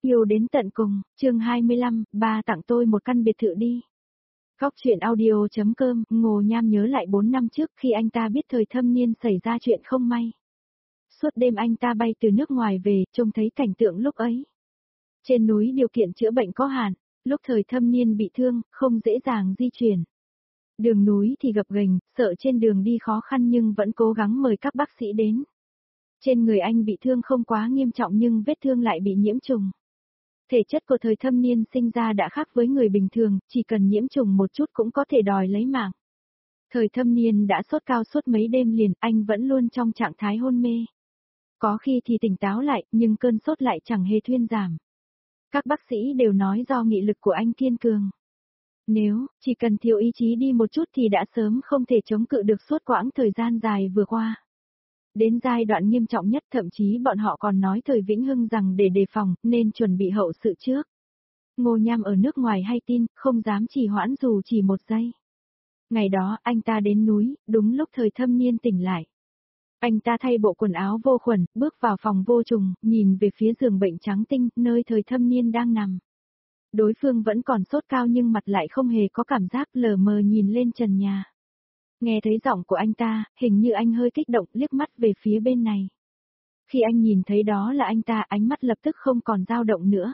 Yêu đến tận cùng, chương 25, ba tặng tôi một căn biệt thự đi. Góc truyện audio.com, Ngô Nham nhớ lại 4 năm trước khi anh ta biết thời thâm niên xảy ra chuyện không may. Suốt đêm anh ta bay từ nước ngoài về, trông thấy cảnh tượng lúc ấy. Trên núi điều kiện chữa bệnh có hạn, lúc thời thâm niên bị thương, không dễ dàng di chuyển. Đường núi thì gập ghềnh, sợ trên đường đi khó khăn nhưng vẫn cố gắng mời các bác sĩ đến. Trên người anh bị thương không quá nghiêm trọng nhưng vết thương lại bị nhiễm trùng. Thể chất của thời thâm niên sinh ra đã khác với người bình thường, chỉ cần nhiễm trùng một chút cũng có thể đòi lấy mạng. Thời thâm niên đã sốt cao suốt mấy đêm liền, anh vẫn luôn trong trạng thái hôn mê. Có khi thì tỉnh táo lại, nhưng cơn sốt lại chẳng hề thuyên giảm. Các bác sĩ đều nói do nghị lực của anh kiên cường. Nếu chỉ cần thiếu ý chí đi một chút thì đã sớm không thể chống cự được suốt quãng thời gian dài vừa qua. Đến giai đoạn nghiêm trọng nhất thậm chí bọn họ còn nói thời Vĩnh Hưng rằng để đề phòng nên chuẩn bị hậu sự trước. Ngô Nham ở nước ngoài hay tin, không dám trì hoãn dù chỉ một giây. Ngày đó anh ta đến núi, đúng lúc thời thâm niên tỉnh lại. Anh ta thay bộ quần áo vô khuẩn, bước vào phòng vô trùng, nhìn về phía giường bệnh trắng tinh, nơi thời thâm niên đang nằm. Đối phương vẫn còn sốt cao nhưng mặt lại không hề có cảm giác, lờ mờ nhìn lên trần nhà. Nghe thấy giọng của anh ta, hình như anh hơi kích động, liếc mắt về phía bên này. Khi anh nhìn thấy đó là anh ta, ánh mắt lập tức không còn dao động nữa.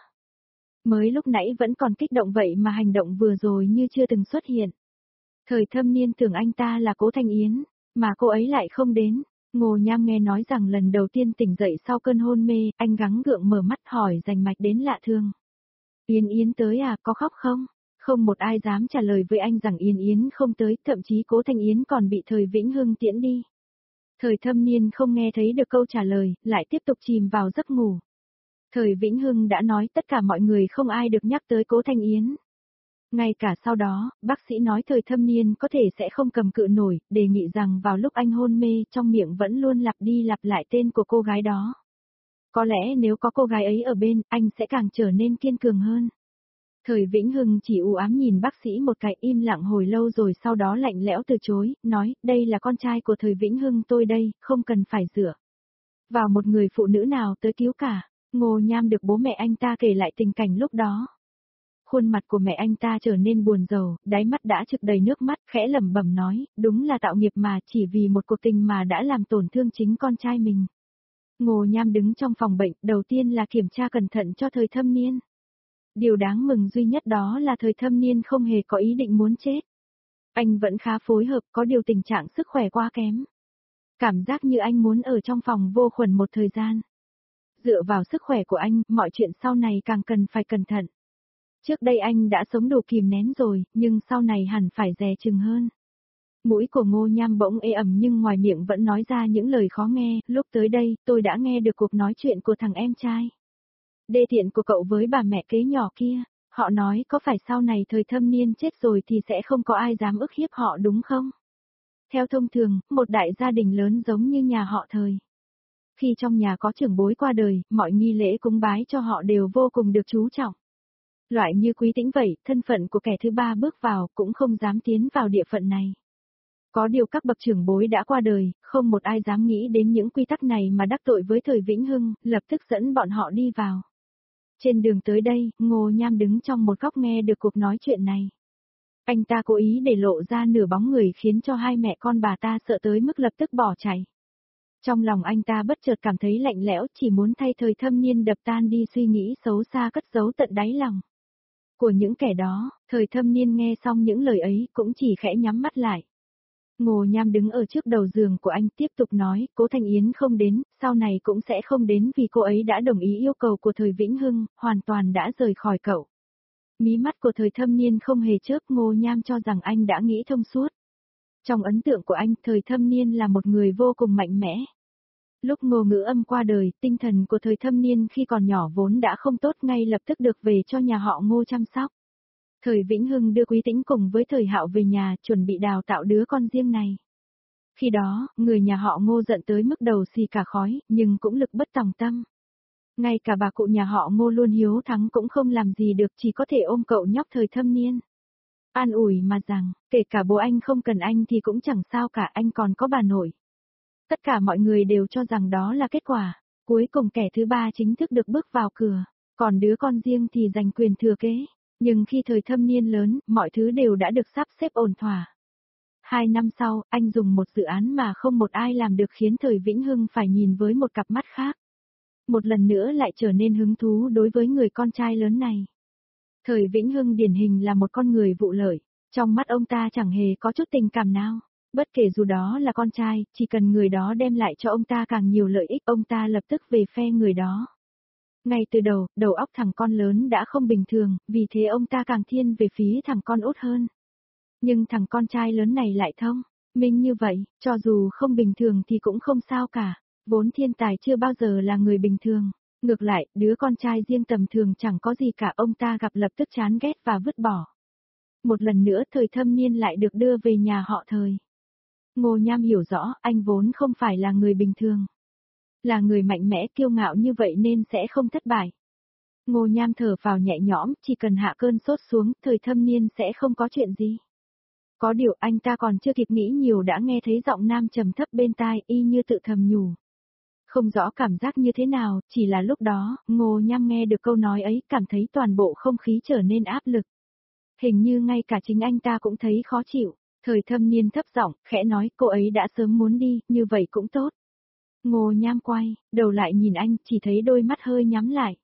Mới lúc nãy vẫn còn kích động vậy mà hành động vừa rồi như chưa từng xuất hiện. Thời thâm niên tưởng anh ta là Cố Thanh Yến, mà cô ấy lại không đến. Ngô Nham nghe nói rằng lần đầu tiên tỉnh dậy sau cơn hôn mê, anh gắng gượng mở mắt hỏi rành mạch đến lạ thường. Yến Yến tới à, có khóc không? Không một ai dám trả lời với anh rằng Yến Yến không tới, thậm chí Cố Thanh Yến còn bị thời Vĩnh Hưng tiễn đi. Thời thâm niên không nghe thấy được câu trả lời, lại tiếp tục chìm vào giấc ngủ. Thời Vĩnh Hưng đã nói tất cả mọi người không ai được nhắc tới Cố Thanh Yến. Ngay cả sau đó, bác sĩ nói thời thâm niên có thể sẽ không cầm cự nổi, đề nghị rằng vào lúc anh hôn mê trong miệng vẫn luôn lặp đi lặp lại tên của cô gái đó. Có lẽ nếu có cô gái ấy ở bên, anh sẽ càng trở nên kiên cường hơn. Thời Vĩnh Hưng chỉ u ám nhìn bác sĩ một cái, im lặng hồi lâu rồi sau đó lạnh lẽo từ chối, nói, đây là con trai của thời Vĩnh Hưng tôi đây, không cần phải dựa vào một người phụ nữ nào tới cứu cả. Ngô Nham được bố mẹ anh ta kể lại tình cảnh lúc đó. Khuôn mặt của mẹ anh ta trở nên buồn rầu, đáy mắt đã trực đầy nước mắt, khẽ lẩm bẩm nói, đúng là tạo nghiệp mà, chỉ vì một cuộc tình mà đã làm tổn thương chính con trai mình. Ngô Nham đứng trong phòng bệnh, đầu tiên là kiểm tra cẩn thận cho thời thâm niên. Điều đáng mừng duy nhất đó là thời thâm niên không hề có ý định muốn chết. Anh vẫn khá phối hợp, có điều tình trạng sức khỏe quá kém. Cảm giác như anh muốn ở trong phòng vô khuẩn một thời gian. Dựa vào sức khỏe của anh, mọi chuyện sau này càng cần phải cẩn thận. Trước đây anh đã sống đủ kìm nén rồi, nhưng sau này hẳn phải dè chừng hơn. Mũi của Ngô Nham bỗng ê ẩm nhưng ngoài miệng vẫn nói ra những lời khó nghe, lúc tới đây, tôi đã nghe được cuộc nói chuyện của thằng em trai. Đê tiện của cậu với bà mẹ kế nhỏ kia, họ nói có phải sau này thời thâm niên chết rồi thì sẽ không có ai dám ức hiếp họ đúng không? Theo thông thường, một đại gia đình lớn giống như nhà họ thời. Khi trong nhà có trưởng bối qua đời, mọi nghi lễ cúng bái cho họ đều vô cùng được chú trọng. Loại như Quý Tĩnh vậy, thân phận của kẻ thứ ba bước vào cũng không dám tiến vào địa phận này. Có điều các bậc trưởng bối đã qua đời, không một ai dám nghĩ đến những quy tắc này mà đắc tội với thời Vĩnh Hưng, lập tức dẫn bọn họ đi vào. Trên đường tới đây, Ngô Nham đứng trong một góc nghe được cuộc nói chuyện này. Anh ta cố ý để lộ ra nửa bóng người khiến cho hai mẹ con bà ta sợ tới mức lập tức bỏ chạy. Trong lòng anh ta bất chợt cảm thấy lạnh lẽo, chỉ muốn thay thời thâm niên đập tan đi suy nghĩ xấu xa cất giấu tận đáy lòng của những kẻ đó. Thời thâm niên nghe xong những lời ấy cũng chỉ khẽ nhắm mắt lại. Ngô Nham đứng ở trước đầu giường của anh tiếp tục nói, Cố Thanh Yến không đến, sau này cũng sẽ không đến vì cô ấy đã đồng ý yêu cầu của thời Vĩnh Hưng, hoàn toàn đã rời khỏi cậu. Mí mắt của thời thâm niên không hề chớp, Ngô Nham cho rằng anh đã nghĩ thông suốt. Trong ấn tượng của anh, thời thâm niên là một người vô cùng mạnh mẽ. Lúc Ngô Ngữ Âm qua đời, tinh thần của thời thâm niên khi còn nhỏ vốn đã không tốt, ngay lập tức được về cho nhà họ Ngô chăm sóc. Thời Vĩnh Hưng đưa Quý Tĩnh cùng với thời Hạo về nhà, chuẩn bị đào tạo đứa con riêng này. Khi đó, người nhà họ Ngô giận tới mức đầu xì cả khói, nhưng cũng lực bất tòng tâm. Ngay cả bà cụ nhà họ Ngô luôn hiếu thắng cũng không làm gì được, chỉ có thể ôm cậu nhóc thời thâm niên. An ủi mà rằng, kể cả bố anh không cần anh thì cũng chẳng sao cả, anh còn có bà nội. Tất cả mọi người đều cho rằng đó là kết quả. Cuối cùng kẻ thứ ba chính thức được bước vào cửa. Còn đứa con riêng thì giành quyền thừa kế. Nhưng khi thời thâm niên lớn, mọi thứ đều đã được sắp xếp ổn thỏa. 2 năm sau, anh dùng một dự án mà không một ai làm được khiến thời Vĩnh Hưng phải nhìn với một cặp mắt khác. Một lần nữa lại trở nên hứng thú đối với người con trai lớn này. Thời Vĩnh Hưng điển hình là một con người vụ lợi, trong mắt ông ta chẳng hề có chút tình cảm nào. Bất kể dù đó là con trai, chỉ cần người đó đem lại cho ông ta càng nhiều lợi ích, ông ta lập tức về phe người đó. Ngay từ đầu, đầu óc thằng con lớn đã không bình thường, vì thế ông ta càng thiên về phía thằng con út hơn. Nhưng thằng con trai lớn này lại thông minh như vậy, cho dù không bình thường thì cũng không sao cả. Vốn thiên tài chưa bao giờ là người bình thường. Ngược lại, đứa con trai riêng tầm thường chẳng có gì cả, ông ta gặp lập tức chán ghét và vứt bỏ. Một lần nữa thời thâm niên lại được đưa về nhà họ thời. Ngô Nham hiểu rõ anh vốn không phải là người bình thường. Là người mạnh mẽ kiêu ngạo như vậy nên sẽ không thất bại. Ngô Nham thở vào nhẹ nhõm, chỉ cần hạ cơn sốt xuống, thời thâm niên sẽ không có chuyện gì. Có điều anh ta còn chưa kịp nghĩ nhiều đã nghe thấy giọng nam trầm thấp bên tai, y như tự thầm nhủ. Không rõ cảm giác như thế nào, chỉ là lúc đó, Ngô Nham nghe được câu nói ấy, cảm thấy toàn bộ không khí trở nên áp lực. Hình như ngay cả chính anh ta cũng thấy khó chịu. Thời thâm niên thấp giọng, khẽ nói cô ấy đã sớm muốn đi, như vậy cũng tốt. Ngô Nham quay, đầu lại nhìn anh, chỉ thấy đôi mắt hơi nhắm lại.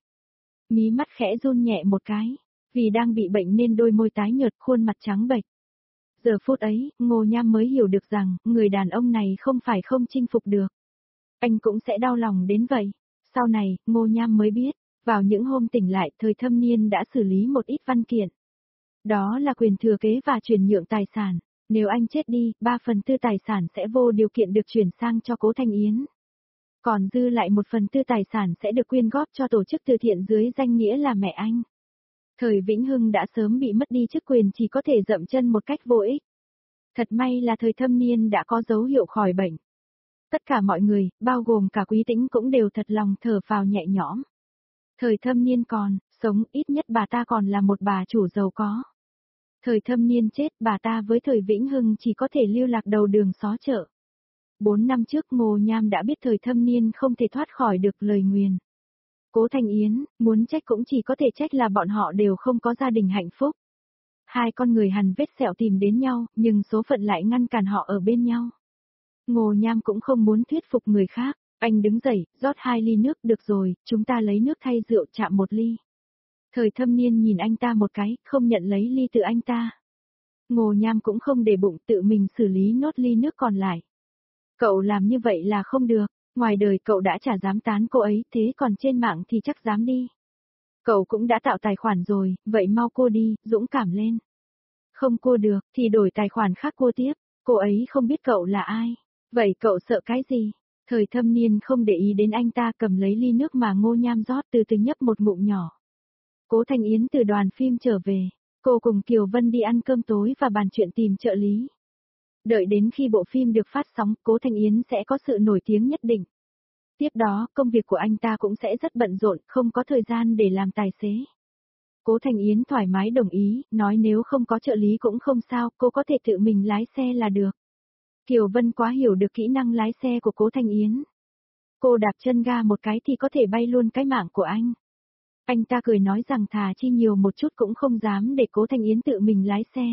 Mí mắt khẽ run nhẹ một cái, vì đang bị bệnh nên đôi môi tái nhợt, khuôn mặt trắng bệch. Giờ phút ấy, Ngô Nham mới hiểu được rằng, người đàn ông này không phải không chinh phục được. Anh cũng sẽ đau lòng đến vậy. Sau này, Ngô Nham mới biết, vào những hôm tỉnh lại, thời thâm niên đã xử lý một ít văn kiện. Đó là quyền thừa kế và chuyển nhượng tài sản. Nếu anh chết đi, 3/4 tài sản sẽ vô điều kiện được chuyển sang cho Cố Thanh Yến. Còn dư lại 1/4 tài sản sẽ được quyên góp cho tổ chức từ thiện dưới danh nghĩa là mẹ anh. Thời Vĩnh Hưng đã sớm bị mất đi chức quyền, chỉ có thể dậm chân một cách vô ích. Thật may là thời thâm niên đã có dấu hiệu khỏi bệnh. Tất cả mọi người, bao gồm cả Quý Tĩnh cũng đều thật lòng thở phào nhẹ nhõm. Thời thâm niên còn sống, ít nhất bà ta còn là một bà chủ giàu có. Thời thâm niên chết, bà ta với thời Vĩnh Hưng chỉ có thể lưu lạc đầu đường xó chợ. 4 năm trước Ngô Nham đã biết thời thâm niên không thể thoát khỏi được lời nguyền. Cố Thanh Yến, muốn trách cũng chỉ có thể trách là bọn họ đều không có gia đình hạnh phúc. Hai con người hằn vết sẹo tìm đến nhau, nhưng số phận lại ngăn cản họ ở bên nhau. Ngô Nham cũng không muốn thuyết phục người khác, anh đứng dậy, rót 2 ly nước, được rồi, chúng ta lấy nước thay rượu, chạm 1 ly. Thời thâm niên nhìn anh ta một cái, không nhận lấy ly từ anh ta. Ngô Nham cũng không để bụng, tự mình xử lý nốt ly nước còn lại. Cậu làm như vậy là không được, ngoài đời cậu đã chả dám tán cô ấy, thế còn trên mạng thì chắc dám đi. Cậu cũng đã tạo tài khoản rồi, vậy mau cua đi, dũng cảm lên. Không cua được, thì đổi tài khoản khác cua tiếp, cô ấy không biết cậu là ai. Vậy cậu sợ cái gì? Thời thâm niên không để ý đến anh ta, cầm lấy ly nước mà Ngô Nham rót, từ từ nhấp một ngụm nhỏ. Cố Thanh Yến từ đoàn phim trở về, cô cùng Kiều Vân đi ăn cơm tối và bàn chuyện tìm trợ lý. Đợi đến khi bộ phim được phát sóng, Cố Thanh Yến sẽ có sự nổi tiếng nhất định. Tiếp đó, công việc của anh ta cũng sẽ rất bận rộn, không có thời gian để làm tài xế. Cố Thanh Yến thoải mái đồng ý, nói nếu không có trợ lý cũng không sao, cô có thể tự mình lái xe là được. Kiều Vân quá hiểu được kỹ năng lái xe của Cố Thanh Yến. Cô đạp chân ga một cái thì có thể bay luôn cái mạng của anh. Anh ta cười nói rằng thà chi nhiều một chút cũng không dám để Cố Thanh Yến tự mình lái xe.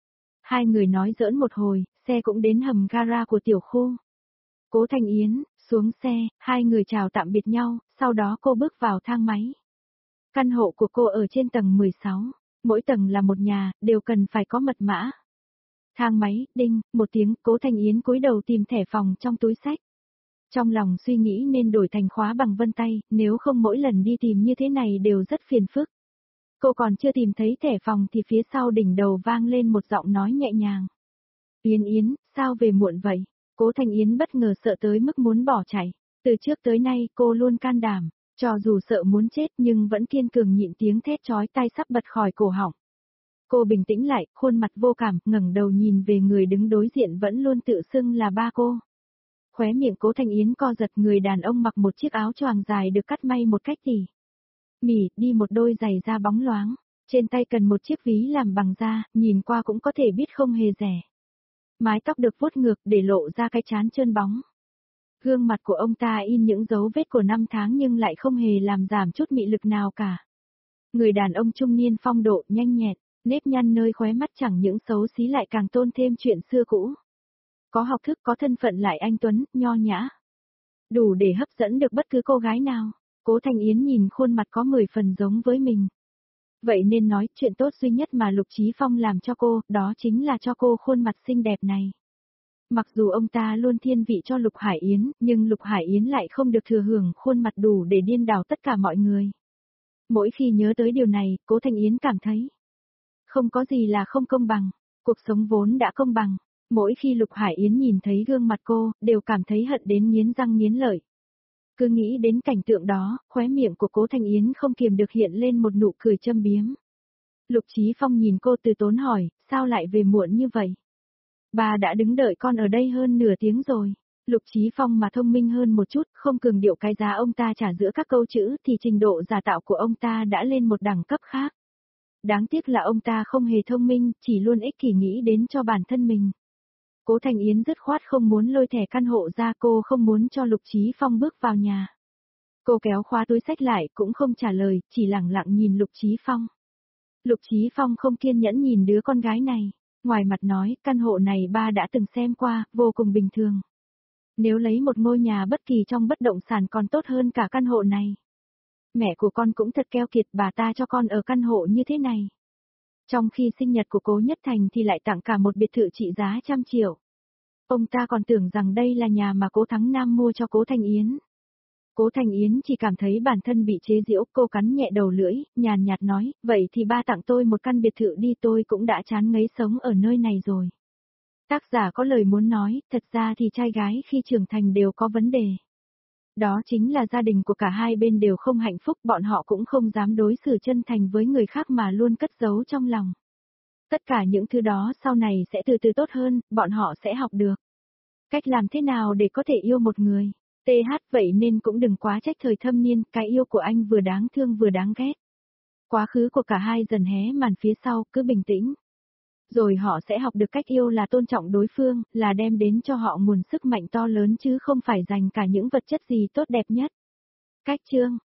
Hai người nói giỡn một hồi, xe cũng đến hầm gara của tiểu khu. Cố Thanh Yến, xuống xe, hai người chào tạm biệt nhau, sau đó cô bước vào thang máy. Căn hộ của cô ở trên tầng 16, mỗi tầng là một nhà, đều cần phải có mật mã. Thang máy, đinh, một tiếng, Cố Thanh Yến cúi đầu tìm thẻ phòng trong túi xách. Trong lòng suy nghĩ nên đổi thành khóa bằng vân tay, nếu không mỗi lần đi tìm như thế này đều rất phiền phức. Cô còn chưa tìm thấy thẻ phòng thì phía sau đỉnh đầu vang lên một giọng nói nhẹ nhàng. Yến Yến, sao về muộn vậy? Cố Thanh Yến bất ngờ sợ tới mức muốn bỏ chạy. Từ trước tới nay cô luôn can đảm, cho dù sợ muốn chết nhưng vẫn kiên cường nhịn tiếng thét chói tai sắp bật khỏi cổ họng. Cô bình tĩnh lại, khuôn mặt vô cảm, ngẩng đầu nhìn về người đứng đối diện vẫn luôn tự xưng là ba cô. Khóe miệng Cố Thanh Yến co giật, người đàn ông mặc một chiếc áo choàng dài được cắt may một cách tỉ mỉ, đi một đôi giày da bóng loáng, trên tay cần một chiếc ví làm bằng da, nhìn qua cũng có thể biết không hề rẻ. Mái tóc được vuốt ngược để lộ ra cái trán trơn bóng. Gương mặt của ông ta in những dấu vết của năm tháng nhưng lại không hề làm giảm chút mị lực nào cả. Người đàn ông trung niên phong độ nhanh nhẹn, nếp nhăn nơi khóe mắt chẳng những xấu xí lại càng tôn thêm chuyện xưa cũ. Có học thức có thân phận lại anh tuấn, nho nhã. Đủ để hấp dẫn được bất cứ cô gái nào. Cố Thanh Yến nhìn khuôn mặt có 10 phần giống với mình. Vậy nên nói chuyện tốt duy nhất mà Lục Chí Phong làm cho cô, đó chính là cho cô khuôn mặt xinh đẹp này. Mặc dù ông ta luôn thiên vị cho Lục Hải Yến, nhưng Lục Hải Yến lại không được thừa hưởng khuôn mặt đủ để điên đảo tất cả mọi người. Mỗi khi nhớ tới điều này, Cố Thanh Yến cảm thấy không có gì là không công bằng, cuộc sống vốn đã công bằng. Mỗi khi Lục Hải Yến nhìn thấy gương mặt cô, đều cảm thấy hận đến nghiến răng nghiến lợi. Cứ nghĩ đến cảnh tượng đó, khóe miệng của Cố Thanh Yến không kiềm được hiện lên một nụ cười châm biếm. Lục Chí Phong nhìn cô từ tốn hỏi, sao lại về muộn như vậy? Bà đã đứng đợi con ở đây hơn nửa tiếng rồi. Lục Chí Phong mà thông minh hơn một chút, không cường điệu cái giá ông ta trả giữa các câu chữ thì trình độ giả tạo của ông ta đã lên một đẳng cấp khác. Đáng tiếc là ông ta không hề thông minh, chỉ luôn ích kỷ nghĩ đến cho bản thân mình. Cố Thanh Yến dứt khoát không muốn lôi thẻ căn hộ ra, cô không muốn cho Lục Chí Phong bước vào nhà. Cô kéo khóa túi xách lại cũng không trả lời, chỉ lặng lặng nhìn Lục Chí Phong. Lục Chí Phong không kiên nhẫn nhìn đứa con gái này. Ngoài mặt nói, căn hộ này ba đã từng xem qua, vô cùng bình thường. Nếu lấy một ngôi nhà bất kỳ trong bất động sản còn tốt hơn cả căn hộ này. Mẹ của con cũng thật keo kiệt, bà ta cho con ở căn hộ như thế này. Trong khi sinh nhật của Cố Nhất Thành thì lại tặng cả một biệt thự trị giá 100 triệu. Ông ta còn tưởng rằng đây là nhà mà Cố Thắng Nam mua cho Cố Thanh Yến. Cố Thanh Yến chỉ cảm thấy bản thân bị chế giễu, cô cắn nhẹ đầu lưỡi, nhàn nhạt nói, vậy thì ba tặng tôi một căn biệt thự đi, tôi cũng đã chán ngấy sống ở nơi này rồi. Tác giả có lời muốn nói, thật ra thì trai gái khi trưởng thành đều có vấn đề. Đó chính là gia đình của cả hai bên đều không hạnh phúc, bọn họ cũng không dám đối xử chân thành với người khác mà luôn cất giấu trong lòng. Tất cả những thứ đó sau này sẽ từ từ tốt hơn, bọn họ sẽ học được. Cách làm thế nào để có thể yêu một người. TH vậy nên cũng đừng quá trách thời thâm niên, cái yêu của anh vừa đáng thương vừa đáng ghét. Quá khứ của cả hai dần hé màn phía sau, cứ bình tĩnh. Rồi họ sẽ học được cách yêu là tôn trọng đối phương, là đem đến cho họ nguồn sức mạnh to lớn chứ không phải dành cả những vật chất gì tốt đẹp nhất. Cách chương